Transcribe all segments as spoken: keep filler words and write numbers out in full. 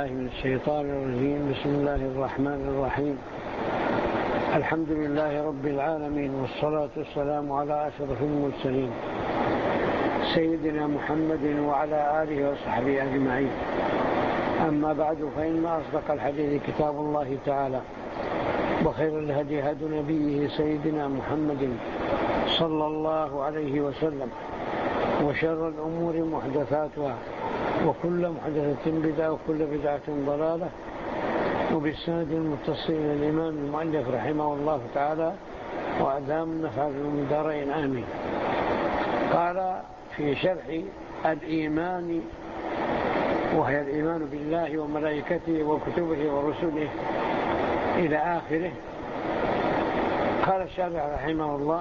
بالله من الشيطان الرجيم. بسم الله الرحمن الرحيم. الحمد لله رب العالمين، والصلاة والسلام على أشرف المرسلين سيدنا محمد وعلى آله وصحبه أجمعين. أما بعد، فإن أصدق الحديث كتاب الله تعالى، وخير الهدي هدي نبيه سيدنا محمد صلى الله عليه وسلم، وشر الأمور محدثاتها، وكل محدثة بدعة، وكل بدعة ضلالة. وبالسند المتصل إلى الإمام المؤلف رحمه الله تعالى وأدام النفع في الدارين، آمين. قال في شرح الإيمان، وهي الإيمان بالله وملائكته وكتبه ورسله إلى آخره، قال الشارح رحمه الله: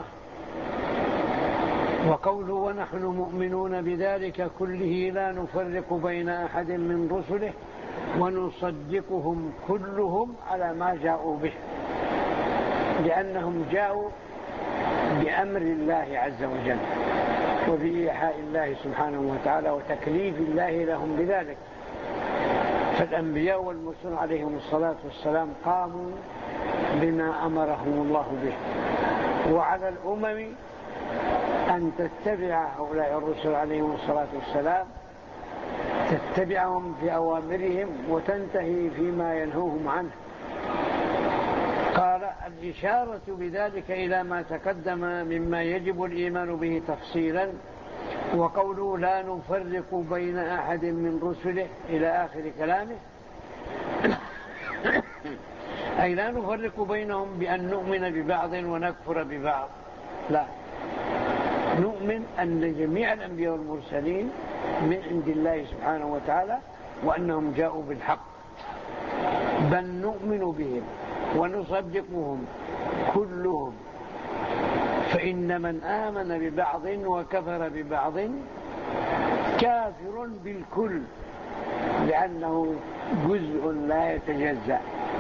وقوله ونحن مؤمنون بذلك كله لا نفرق بين أحد من رسله ونصدقهم كلهم على ما جاءوا به، لأنهم جاءوا بأمر الله عز وجل وبإيحاء الله سبحانه وتعالى وتكليف الله لهم بذلك. فالأنبياء والمرسلون عليهم الصلاة والسلام قاموا بما أمرهم الله به، وعلى الأمم أن تتبع هؤلاء الرسل عليهم الصلاة والسلام، تتبعهم في أوامرهم وتنتهي فيما ينهوهم عنه. قال: الإشارة بذلك إلى ما تقدم مما يجب الإيمان به تفصيلا. وقوله لا نفرق بين أحد من رسله إلى آخر كلامه، أي لا نفرق بينهم بأن نؤمن ببعض ونكفر ببعض، لا، نؤمن أن جميع الأنبياء والمرسلين من عند الله سبحانه وتعالى، وأنهم جاءوا بالحق، بل نؤمن بهم ونصدقهم كلهم. فإن من آمن ببعض وكفر ببعض كافر بالكل، لأنه جزء لا يتجزأ.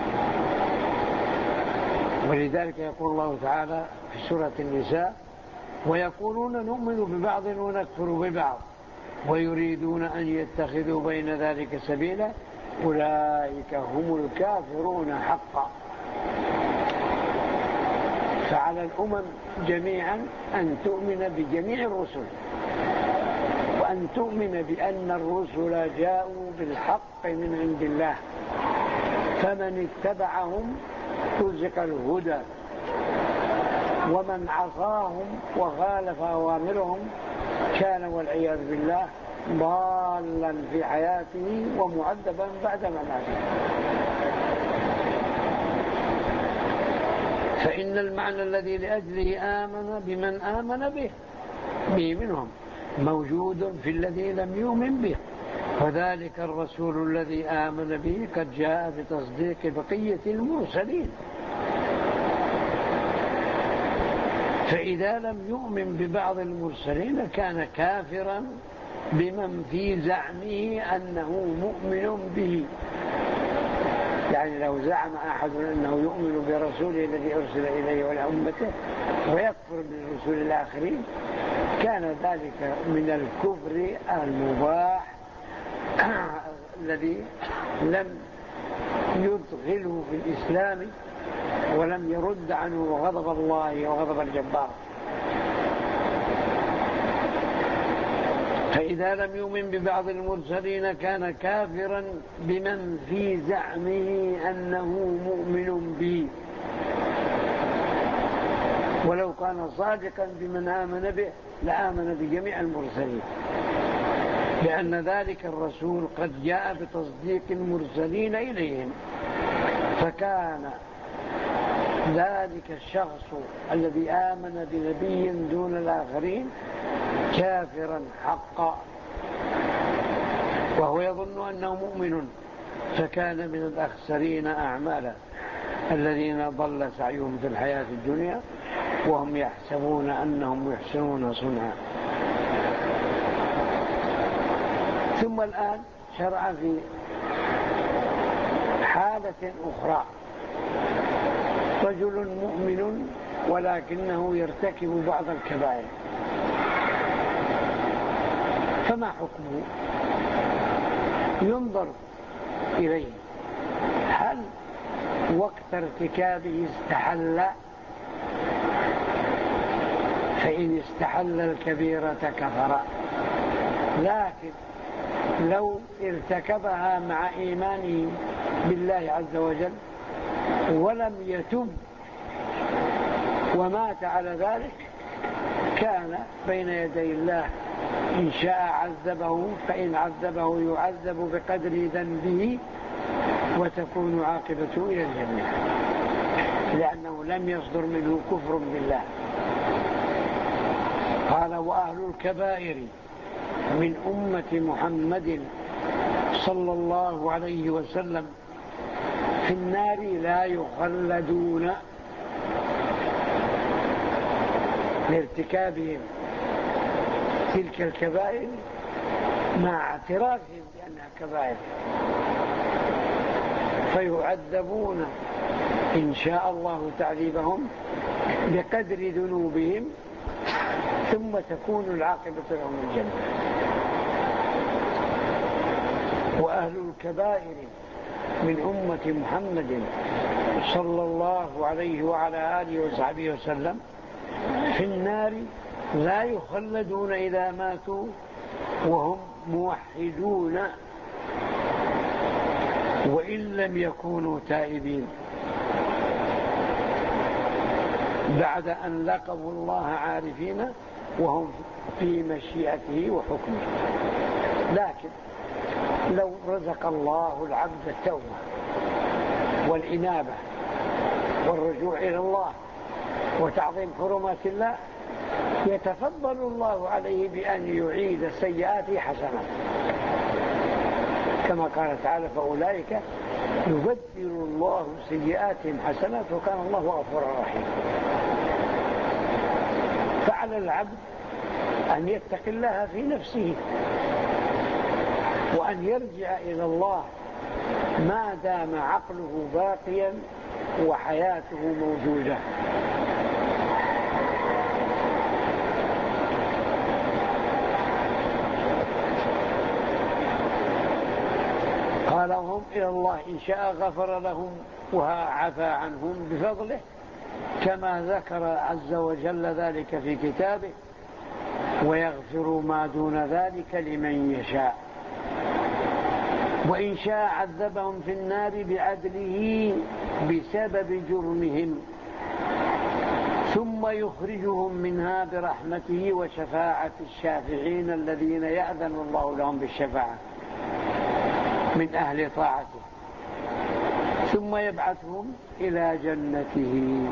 ولذلك يقول الله تعالى في سورة النساء: ويقولون نؤمن ببعض ونكفر ببعض ويريدون أن يتخذوا بين ذلك سبيلا أولئك هم الكافرون حقا. فعلى الأمم جميعا أن تؤمن بجميع الرسل، وأن تؤمن بأن الرسل جاءوا بالحق من عند الله، فمن اتبعهم رزق الهدى، ومن عصاهم وخالف أوامرهم كان والعياذ بالله ضالا في حياته ومعذبا بعد مماته. فإن المعنى الذي لأجله آمن بمن آمن به به منهم موجود في الذي لم يؤمن به، وذلك الرسول الذي آمن به قد جاء بتصديق بقية المرسلين. فإذا لم يؤمن ببعض المرسلين كان كافرا بمن في زعمه أنه مؤمن به. يعني لو زعم أحد أنه يؤمن برسوله الذي أرسل إليه ولأمته ويكفر بالرسول الآخرين، كان ذلك من الكفر المباح الذي لم يدخله في الإسلام ولم يرد عنه غضب الله وغضب الجبار. فإذا لم يؤمن ببعض المرسلين كان كافرا بمن في زعمه أنه مؤمن به، ولو كان صادقا بمن آمن به لآمن بجميع المرسلين، لأن ذلك الرسول قد جاء بتصديق المرسلين إليهم. فكان ذلك الشخص الذي آمن بنبي دون الآخرين كافرا حقا، وهو يظن أنه مؤمن، فكان من الأخسرين أعمالا الذين ضل سعيهم في الحياة الدنيا وهم يحسبون أنهم يحسنون صنعا. ثم الآن شرع في حالة أخرى: رجل مؤمن ولكنه يرتكب بعض الكبائر، فما حكمه؟ ينظر إليه. هل وقت ارتكابه استحل؟ فإن استحل الكبيرة كفر، لكن لو ارتكبها مع إيمانه بالله عز وجل ولم يتب ومات على ذلك كان بين يدي الله، إن شاء عذبه، فإن عذبه يعذب بقدر ذنبه وتكون عاقبته إلى الجنة، لأنه لم يصدر منه كفر بالله. قال: وأهل الكبائر من أمة محمد صلى الله عليه وسلم في النار لا يخلدون لارتكابهم تلك الكبائر مع اعترافهم بأنها كبائر، فيعذبون إن شاء الله تعذيبهم بقدر ذنوبهم، ثم تكون العاقبة لهم الجنة. وأهل الكبائر من أمة محمد صلى الله عليه وعلى آله وصحبه وسلم في النار لا يخلدون إذا ماتوا وهم موحدون وإن لم يكونوا تائبين، بعد أن لقوا الله عارفين وهم في مشيئته وحكمه. لكن لو رزق الله العبد التوبة والإنابة والرجوع إلى الله وتعظيم حرمات الله، يتفضل الله عليه بأن يعيد سيئاته حسنات، كما قال تعالى: فأولئك يبدل الله سيئاتهم حسنات وكان الله غفورا رحيما. فعلى العبد أن يتقي الله في نفسه وأن يرجع إلى الله ما دام عقله باقيا وحياته موجودة. قال: هم إلى الله إن شاء غفر لهم وعفى عنهم بفضله، كما ذكر عز وجل ذلك في كتابه: ويغفر ما دون ذلك لمن يشاء. وإن شاء عذبهم في النار بعدله بسبب جرمهم، ثم يخرجهم منها برحمته وشفاعة الشافعين الذين يأذن الله لهم بالشفاعة من أهل طاعته، ثم يبعثهم إلى جنته.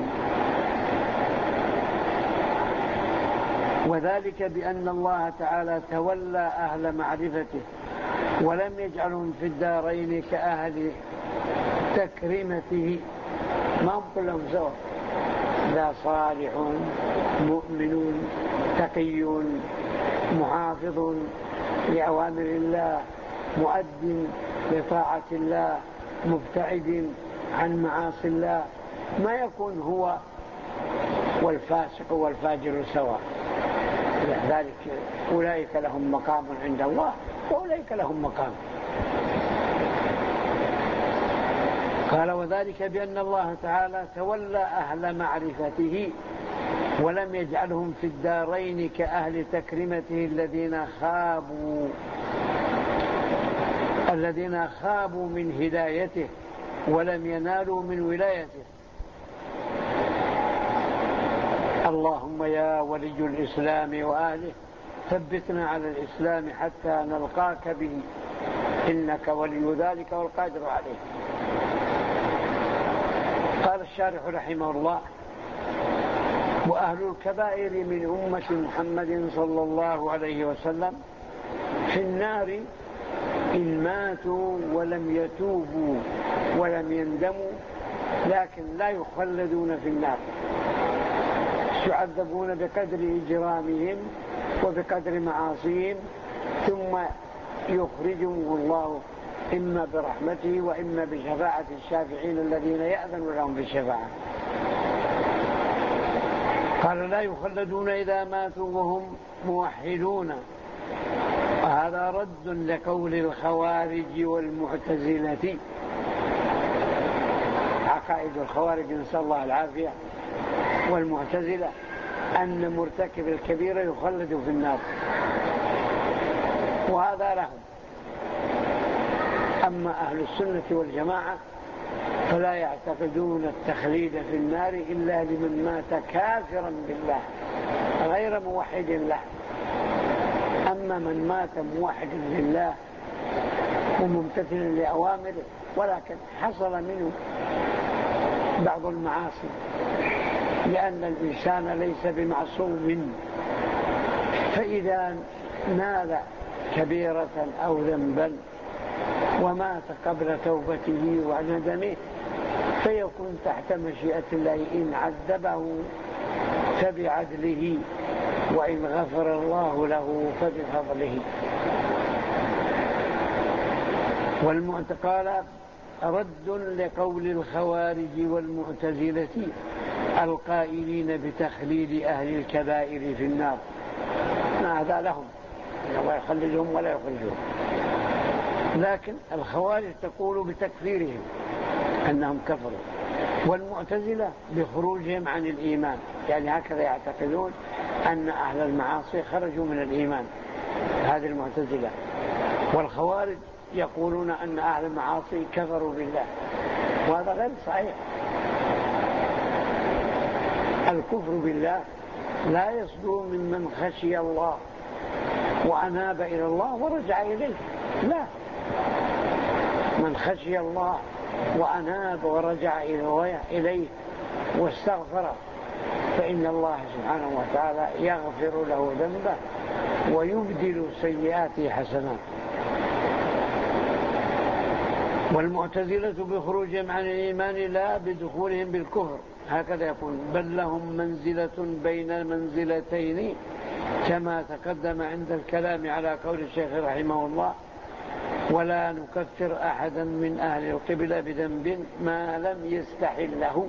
وذلك بأن الله تعالى تولى أهل معرفته ولم يجعلهم في الدارين كأهل تكريمته، ما هم كلهم سوا، لا صالح مؤمن تقي محافظ لأوامر الله مؤد لطاعة الله مبتعد عن معاصي الله، ما يكون هو والفاسق والفاجر سواء. ذلك أولئك لهم مقام عند الله وأولئك لهم مقام. قال: وذلك بأن الله تعالى تولى أهل معرفته ولم يجعلهم في الدارين كأهل تكريمته الذين خابوا الذين خابوا من هدايته ولم ينالوا من ولايته. اللهم يا ولي الإسلام وآله ثبتنا على الإسلام حتى نلقاك به، إنك ولي ذلك والقادر عليه. قال الشارح رحمه الله: وأهل الكبائر من أمة محمد صلى الله عليه وسلم في النار إن ماتوا ولم يتوبوا ولم يندموا، لكن لا يخلدون في النار، يعذبون بقدر إجرامهم وبقدر معاصيهم، ثم يخرجهم الله إما برحمته وإما بشفاعة الشافعين الذين يأذن لهم بالشفاعة. قال: لا يخلدون إذا ماتوا وهم موحدون وهذا رد لقول الخوارج والمعتزلة. عقائد الخوارج نسأل الله العافية والمعتزلة أن مرتكب الكبيرة يخلد في النار، وهذا لهم. أما أهل السنة والجماعة فلا يعتقدون التخليد في النار إلا لمن مات كافرا بالله غير موحد له. أما من مات موحد لله وممتثل لأوامره ولكن حصل منه بعض المعاصي، لأن الإنسان ليس بمعصوم، فإذا نال كبيرة أو ذنبا ومات قبل توبته وندمه فيكون تحت مشيئة الله، إن عذبه فبعدله وإن غفر الله له فبفضله. والمعتقال رد لقول الخوارج والمعتزلة القائلين بتخليد أهل الكبائر في النار. هذا لهم، الله يخلدهم ولا يخرجهم. لكن الخوارج تقول بتكفيرهم أنهم كفروا، والمعتزلة بخروجهم عن الإيمان، يعني هكذا يعتقدون أن أهل المعاصي خرجوا من الإيمان، هذه المعتزلة. والخوارج يقولون أن أهل المعاصي كفروا بالله، وهذا غير صحيح. الكفر بالله لا يصدر ممن خشي الله وأناب إلى الله ورجع إليه، لا، من خشي الله وأناب ورجع إليه واستغفر فإن الله سبحانه وتعالى يغفر له ذنبه ويبدل سيئاته حسنات. والمعتزلة بخروجهم عن الإيمان لا بدخولهم بالكفر، هكذا يقول، بل لهم منزلة بين المنزلتين كما تقدم عند الكلام على قول الشيخ رحمه الله: ولا نكفر أحدا من أهل القبلة بذنب ما لم يستحله.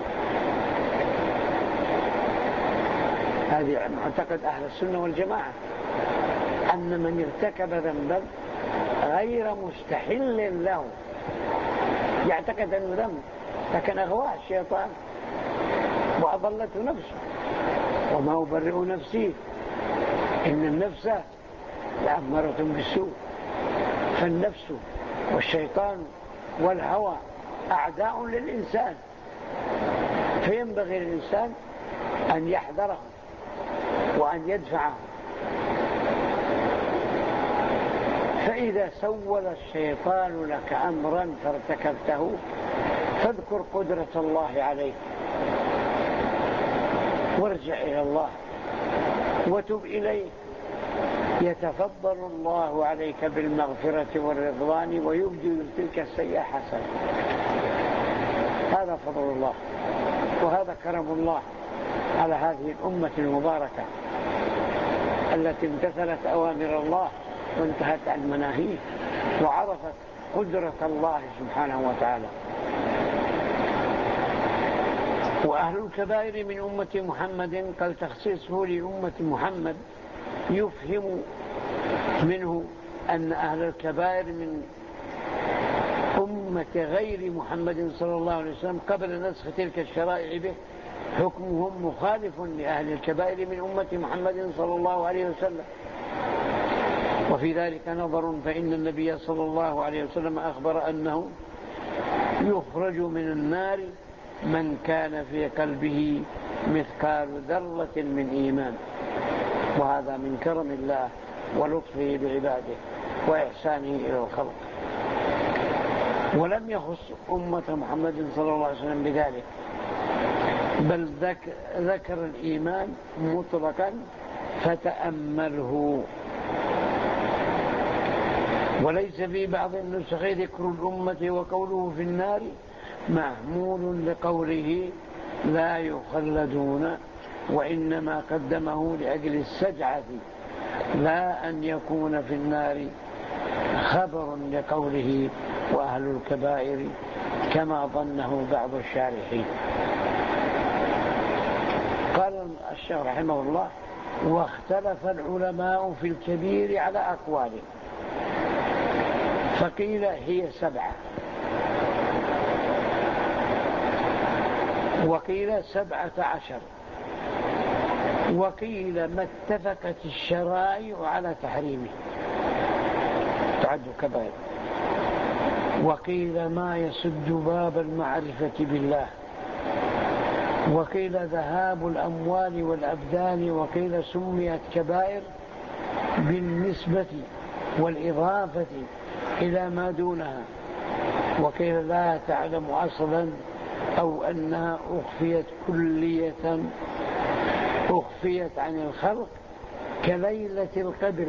هذه معتقد أهل السنة والجماعة، أن من ارتكب ذنبا غير مستحل له، يعتقد أنه ذنب لكن أغواه الشيطان وأضلته نفسه، وما أبرئ نفسي إن النفس لأمارة بالسوء. فالنفس والشيطان والهوى أعداء للإنسان، فينبغي للإنسان أن يحذره وأن يدفعه. فإذا سول الشيطان لك أمرا فارتكبته فاذكر قدرة الله عليك وارجع إلى الله وتب إليه، يتفضل الله عليك بالمغفرة والرضوان ويبدل تلك السيئة حسنة. هذا فضل الله وهذا كرم الله على هذه الأمة المباركة التي امتثلت أوامر الله وانتهت عن مناهيه وعرفت قدرة الله سبحانه وتعالى. وأهل الكبائر من أمة محمد قال تخصيصه لأمة محمد يفهم منه أن أهل الكبائر من أمة غير محمد صلى الله عليه وسلم قبل نسخ تلك الشرائع به حكمهم مخالف لأهل الكبائر من أمة محمد صلى الله عليه وسلم. وفي ذلك نظر، فإن النبي صلى الله عليه وسلم أخبر أنه يخرج من النار من كان في قلبه مثقال ذرة من إيمان، وهذا من كرم الله ولطفه بعباده وإحسانه إلى الخلق. ولم يخص أمة محمد صلى الله عليه وسلم بذلك، بل ذكر الإيمان مطلقا فتأمله. وليس في بعض النسخ ذكر الأمة وقوله في النار محمول لقوله لا يخلدون، وإنما قدمه لأجل السجعة لا أن يكون في النار خبر لقوله وأهل الكبائر كما ظنه بعض الشارحين. قال الشيخ رحمه الله واختلف العلماء في الكبير على أقوال، فقيل هي سبعة، وقيل سبعة عشر، وقيل ما اتفقت الشرائع على تحريمه تعد كبائر، وقيل ما يسد باب المعرفة بالله، وقيل ذهاب الأموال والأبدان، وقيل سميت كبائر بالنسبة والإضافة إلى ما دونها، وقيل لا تعلم أصلا أو أنها أخفيت كلية أخفيت عن الخلق كليلة القدر.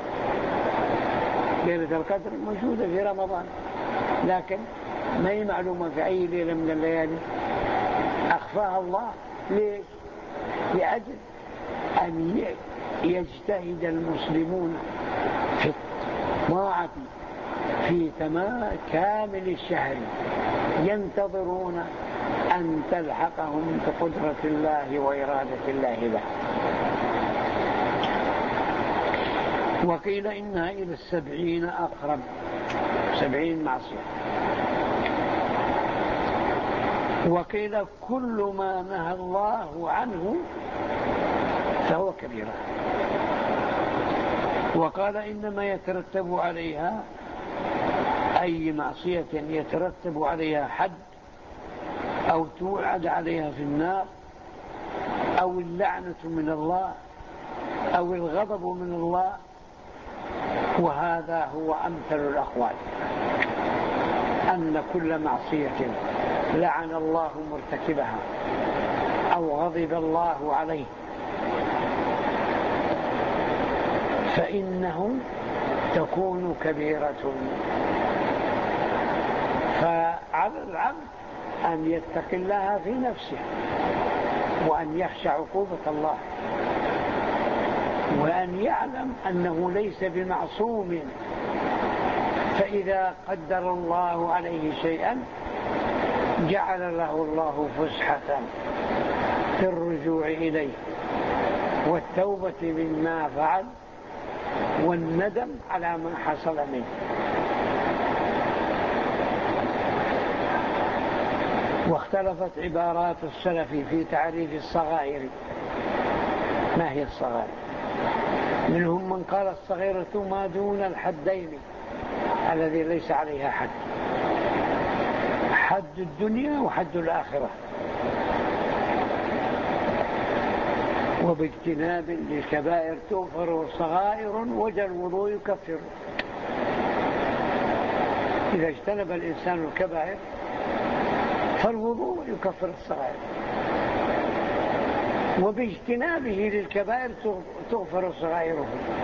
ليلة القدر موجودة في رمضان، لكن ما هي معلومة في أي ليلة من الليالي، أخفاها الله. ليش؟ لأجل أن يجتهد المسلمون في الطاعة في تمام كامل الشهر، ينتظرون أن تلحقهم بقدرة الله وإرادة الله له. وقيل إنها إلى السبعين أقرب، سبعين معصية. وقيل كل ما نهى الله عنه فهو كبيرة. وقال إنما يترتب عليها أي معصية يترتب عليها حد أو توعد عليها في النار أو اللعنة من الله أو الغضب من الله، وهذا هو أمثل الأقوال، أن كل معصية لعن الله مرتكبها أو غضب الله عليه فإنه تكون كبيرة. فعلى العبد أن يتقي الله في نفسه، وأن يخشى عقوبة الله، وأن يعلم أنه ليس بمعصوم، فإذا قدر الله عليه شيئا جعل له الله فسحة في الرجوع إليه والتوبة مما فعل والندم على ما حصل منه. واختلفت عبارات السلف في تعريف الصغائر. ما هي الصغائر؟ منهم من قال الصغيرة ما دون الحدين الذي ليس عليها حد، حد الدنيا وحد الآخرة، وباجتناب للكبائر تغفر صغائر وجه الوضوء يكفر. إذا اجتنب الإنسان الكبائر فالوضوء يكفر الصغائر، وباجتنابه للكبائر تغفر صغائره.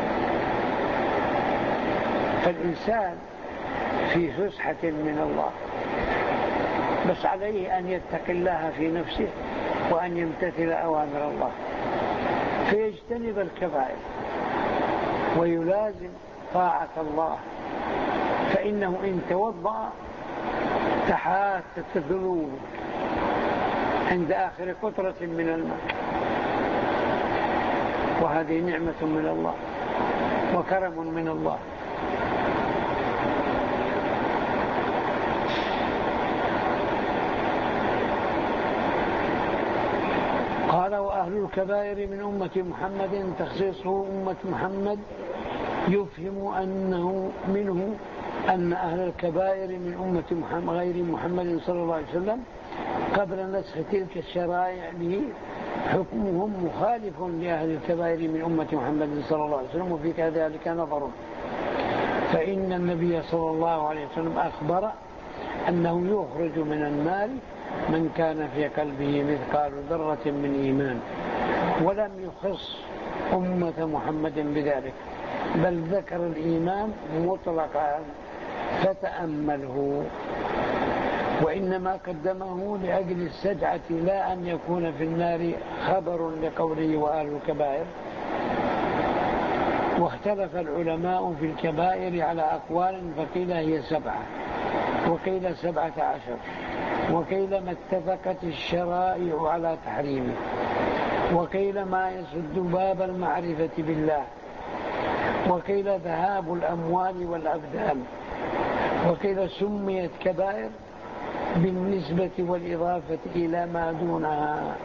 فالإنسان في فسحة من الله، بس عليه أن يتقي الله في نفسه وأن يمتثل أوامر الله فيجتنب الكبائر ويلازم طاعة الله، فإنه إن توضأ تحاتت الذنوب عند آخر قطرة من الماء، وهذه نعمة من الله وكرم من الله. قال وأهل الكبائر من أمة محمد تخصيصه أمة محمد يفهم أنه منه أن أهل الكبائر من أمة محمد غير محمد صلى الله عليه وسلم قبل نسخ تلك الشرائع به حكمهم مخالف لأهل الكبائر من أمة محمد صلى الله عليه وسلم. وفي كذلك نظر، فإن النبي صلى الله عليه وسلم أخبر أنه يخرج من النار من كان في قلبه مثقال ذرة من إيمان، ولم يخص أمة محمد بذلك، بل ذكر الإيمان مطلقا فتأمله، وإنما قدمه لأجل السجعة لا أن يكون في النار خبر لقوله وآل الكبائر. واختلف العلماء في الكبائر على أقوال، فقيل هي سبعة، وقيل سبعة عشر، وقيل ما اتفقت الشرائع على تحريمه، وقيل ما يسد باب المعرفة بالله، وقيل ذهاب الأموال والأبدان، وقيل سميت كبائر بالنسبة والإضافة إلى ما دونها،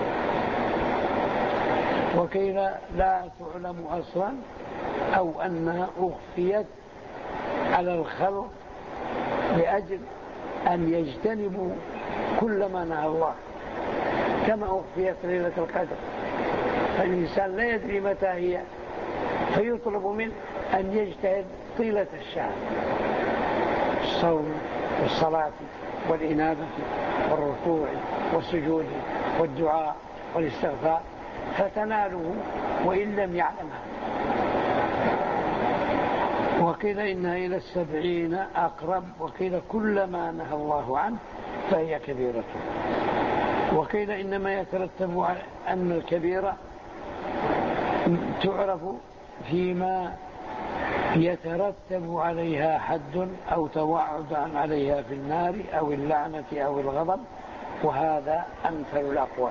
وقيل لا تعلم أصلا أو أنها أخفيت على الخلق لأجل أن يجتنبوا كل ما نهى الله، كما أخفيت ليلة القدر، فالإنسان لا يدري متى هي، فيطلب منه أن يجتهد طيلة الشهر، الصوم والصلاة والإنابة والركوع والسجود والدعاء والاستغفار، فتناله وإن لم يعلمها. وقيل إنها إلى السبعين أقرب، وقيل كل ما نهى الله عنه فهي كبيرة، وقيل إنما يترتب على أن الكبيرة تعرف فيما يترتب عليها حد أو توعد عليها في النار أو اللعنة أو الغضب، وهذا أمثل الأقوال.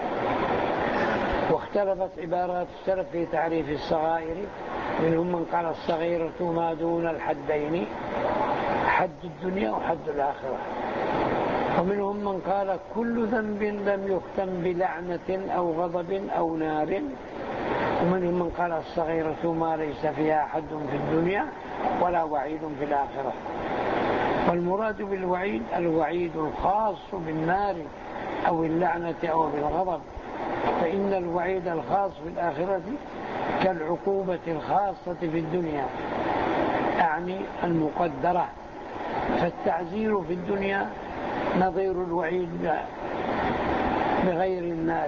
واختلفت عبارات السلف في تعريف الصغائر، منهم من قال الصغيرة ما دون الحدين، حد الدنيا وحد الآخرة، ومنهم من قال كل ذنب لم يختم بلعنة أو غضب أو نار، ومنهم من قال الصغيرة ما ليس فيها حد في الدنيا ولا وعيد في الآخرة. والمراد بالوعيد الوعيد الخاص بالنار أو اللعنة أو بالغضب، فإن الوعيد الخاص في الآخرة كالعقوبة الخاصة في الدنيا، أعني المقدرة، فالتعزير في الدنيا نظير الوعيد بغير النار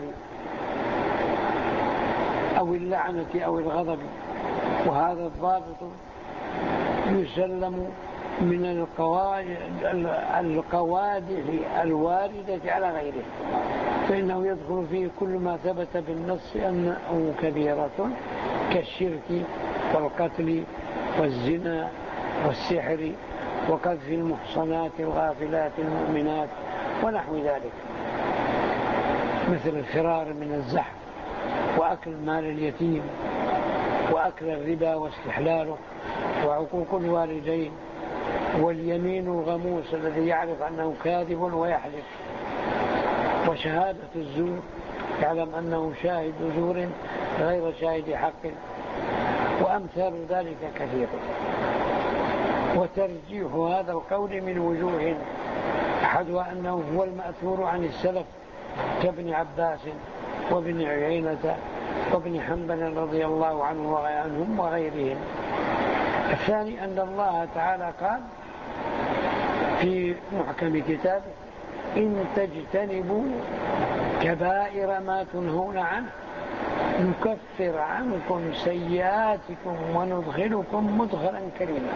أو اللعنة أو الغضب. وهذا الضابط يسلم من القوادح الواردة على غيره، فإنه يدخل فيه كل ما ثبت بالنص أنه كبيرة كالشرك والقتل والزنا والسحر وقذف المحصنات الغافلات المؤمنات ونحو ذلك، مثل الفرار من الزحف وأكل مال اليتيم وأكل الربا واستحلاله وعقوق الوالدين واليمين الغموس الذي يعرف أنه كاذب ويحلف وشهادة الزور يعلم أنه شاهد زور غير شاهد حق وأمثال ذلك كثير. وترجيح هذا القول من وجوه، أحدها أنه هو المأثور عن السلف كابن عباس وابن عيينة وابن حنبل رضي الله عنه وعنهم وغيرهم. الثاني أن الله تعالى قال في محكم كتابه إن تجتنبوا كبائر ما تنهون عنه نكفر عنكم سيئاتكم وندخلكم مدخلا كريما.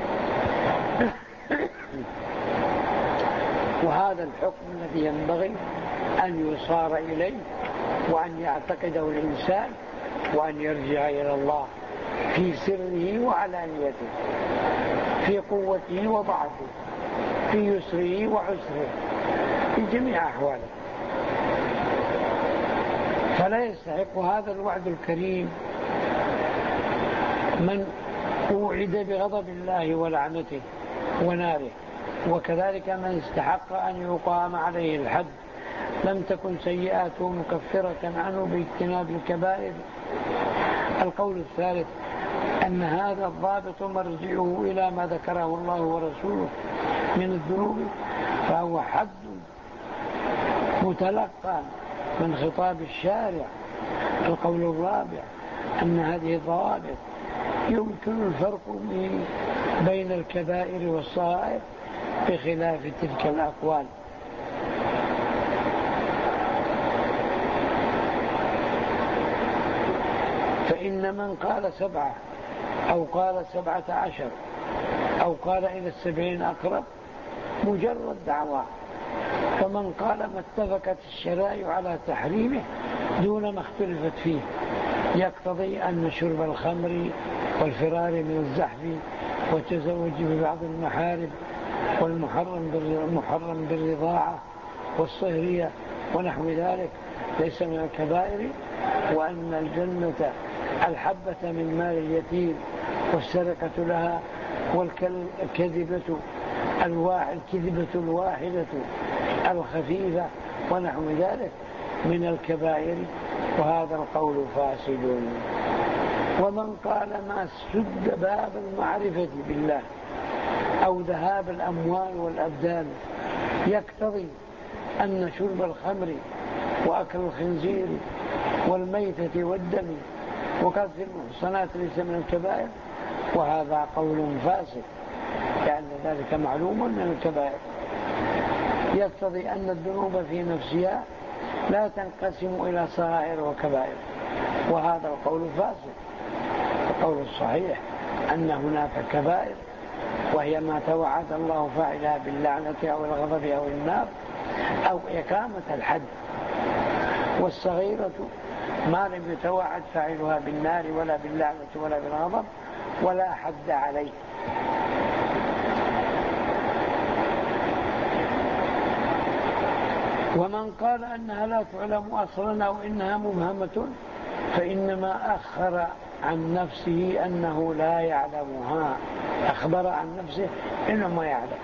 وهذا الحكم الذي ينبغي أن يصار إليه وأن يعتقده الإنسان وأن يرجع إلى الله في سره وعلانيته، في قوته وضعفه، في يسره وعسره، في جميع أحواله. فلا يستحق هذا الوعد الكريم من أوعد بغضب الله ولعنته وناره، وكذلك من استحق أن يقام عليه الحد لم تكن سيئاته مكفرة عنه باجتناب الكبائر. القول الثالث أن هذا الضابط مرجعه إلى ما ذكره الله ورسوله من الذنوب، فهو حد متلقى من خطاب الشارع. القول الرابع أن هذه الضوابط يمكن الفرق بين الكبائر والصغائر بخلاف تلك الأقوال. فإن من قال سبعة أو قال سبعة عشر أو قال إلى السبعين أقرب مجرد دعوة، ومن قال ما اتفقت الشرائع على تحريمه دون ما اختلفت فيه يقتضي أن شرب الخمر والفرار من الزحف والتزوج ببعض المحارم والمحرم بالرضاعة والصهرية ونحو ذلك ليس من الكبائر وأن الجنة الحبة من مال اليتيم والسرقة لها والكذبة الكذبة الواحدة الخفيفة ونحو ذلك من الكبائر، وهذا القول فاسد. ومن قال ما سد باب المعرفة بالله أو ذهاب الأموال والأبدان يقتضي أن شرب الخمر وأكل الخنزير والميتة والدم وقذف المحصنات ليس من الكبائر، وهذا قول فاسد، لأن ذلك معلوم من الكبائر، يقتضي أن الذنوب في نفسها لا تنقسم إلى صغائر وكبائر، وهذا القول فاسد. القول الصحيح أن هناك كبائر وهي ما توعد الله فاعلها باللعنة أو الغضب أو النار أو إقامة الحد، والصغيرة ما لم يتوعد فاعلها بالنار ولا باللعنة ولا بالغضب ولا حد عليه. ومن قال أنها لا تعلم أصلا أو إنها مبهمة فإنما أخر عن نفسه أنه لا يعلمها، أخبر عن نفسه إنه ما يعلم،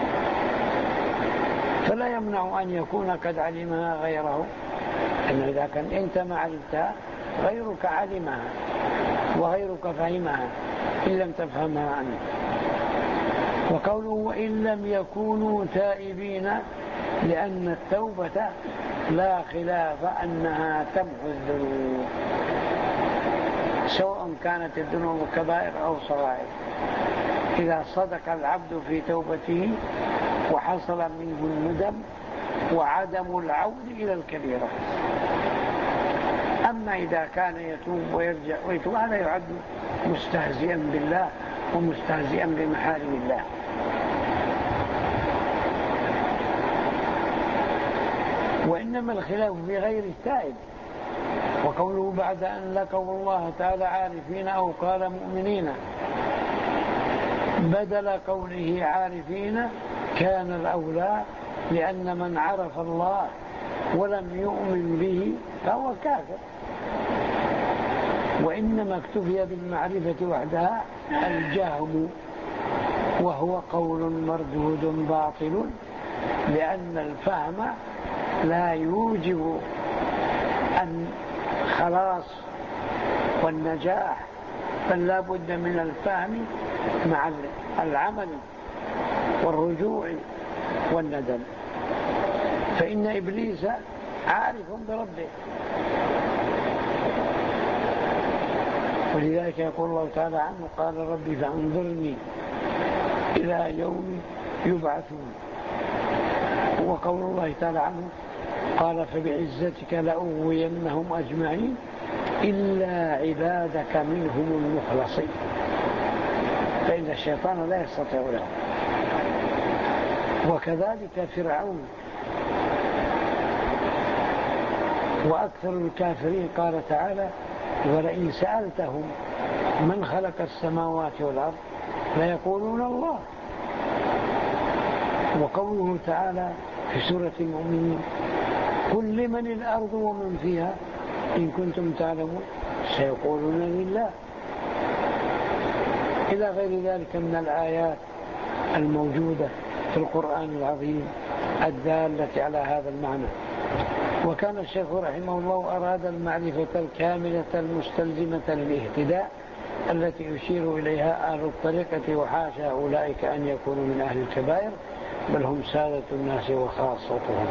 فلا يمنع أن يكون قد علمها غيره، أنه إذا كان أنت ما علمتها غيرك علمها وغيرك فهمها إن لم تفهمها عنه. وقوله وإن لم يكونوا تائبين، لأن التوبة لا خلاف أنها تمحو الذنوب، سواء كانت الذنوب كبائر أو صغائر، إذا صدق العبد في توبته وحصل منه الندم وعدم العود إلى الكبيرة. أما إذا كان يتوب ويرجع ويتوب هذا يعد مستهزئا بالله ومستهزئا بمحارم الله. وإنما الخلاف في غير التائب. وقوله بعد أن لقوا الله تعالى عارفين أو قال مؤمنين بدل قوله عارفين كان الأولى، لأن من عرف الله ولم يؤمن به فهو كافر، وإنما اكتفي بالمعرفة وحدها الجهم، وهو قول مردود باطل، لأن الفهم لا يوجب الخلاص والنجاح، بل لا بد من الفهم مع العمل والرجوع والندم. فإن إبليس عارف بربه، ولذلك يقول الله تعالى عنه قال ربي فانظرني إلى يوم يبعثون. وقول الله تعالى عنه قال فبعزتك لأغوينهم أجمعين إلا عبادك منهم المخلصين، فإن الشيطان لا يستطيع له. وكذلك فرعون وأكثر الكافرين، قال تعالى ولئن سألتهم من خلق السماوات والأرض ليقولون الله. وقوله تعالى في سورة المؤمنين قل لمن الأرض ومن فيها إن كنتم تعلمون سيقولون لله، إلى غير ذلك من الآيات الموجودة في القرآن العظيم الدالة على هذا المعنى. وكان الشيخ رحمه الله أراد المعرفة الكاملة المستلزمة للاهتداء التي يشير إليها أهل الطريقة، وحاشا أولئك أن يكونوا من أهل الكبائر، بل هم سادة الناس وخاصتهم.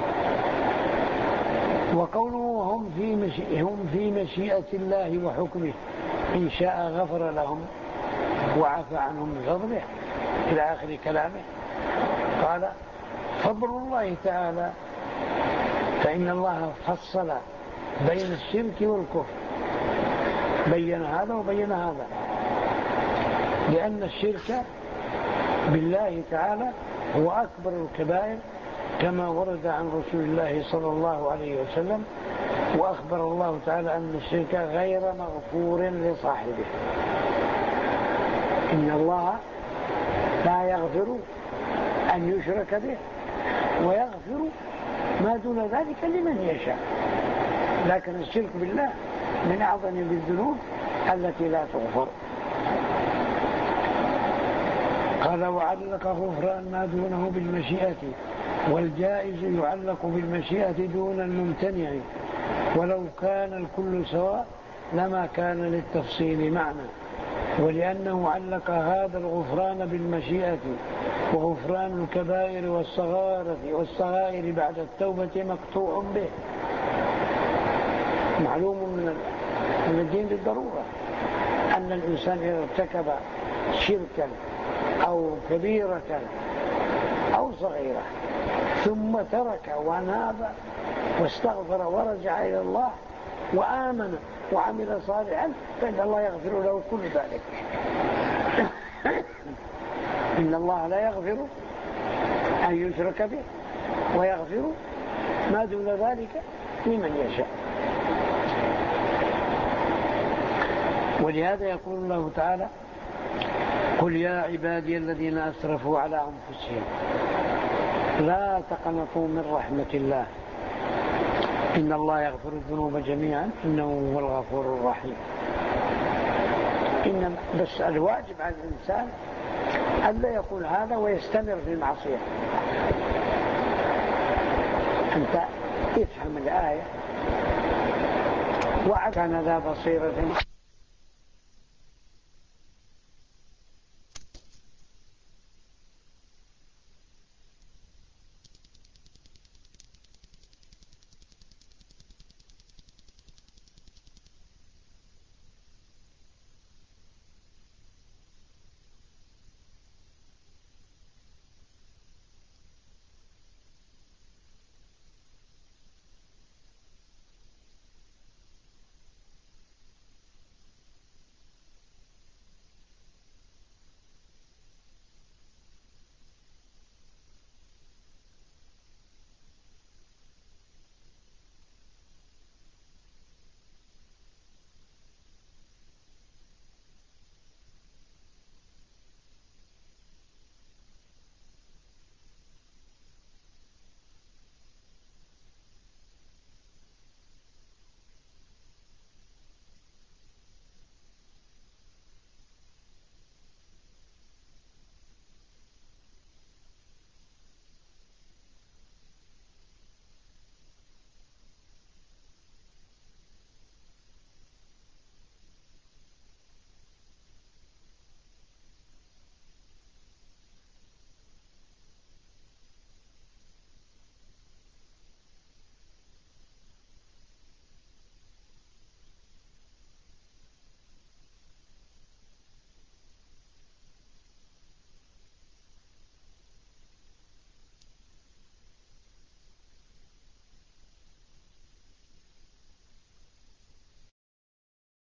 وقوله هم في, مشي هم في مشيئة الله وحكمه، إن شاء غفر لهم وعفى عنهم بفضله إلى آخر كلامه. قال فضل الله تعالى، فإن الله فصل بين الشرك والكفر، بين هذا وبين هذا، لأن الشرك بالله تعالى هو أكبر الكبائر كما ورد عن رسول الله صلى الله عليه وسلم، وأخبر الله تعالى أن الشرك غير مغفور لصاحبه. إن الله لا يغفر أن يشرك به ويغفر ما دون ذلك لمن يشاء، لكن الشرك بالله من أعظم الذنوب التي لا تغفر. قال وعلق غفران ما دونه بالمشيئة، والجائز يعلق بالمشيئة دون الممتنع، ولو كان الكل سواء لما كان للتفصيل معنى، ولأنه علق هذا الغفران بالمشيئة، وغفران الكبائر والصغائر والصغائر بعد التوبة مقطوع به. معلوم من الدين بالضرورة أن الإنسان إذا ارتكب شركا أو كبيرة أو صغيرة ثم ترك وناب واستغفر ورجع إلى الله وآمن وعمل صالحا فإن الله يغفر له كل ذلك. إن الله لا يغفر أن يشرك به ويغفر ما دون ذلك لمن يشاء. ولهذا يقول الله تعالى قل يا عبادي الذين أسرفوا على أنفسهم لا تقنطوا من رحمة الله إن الله يغفر الذنوب جميعا إنه هو الغفور الرحيم. إنما بس الواجب على الإنسان ألا يقول هذا ويستمر في المعصية. أنت افهم الآية وكان ذا بصيرة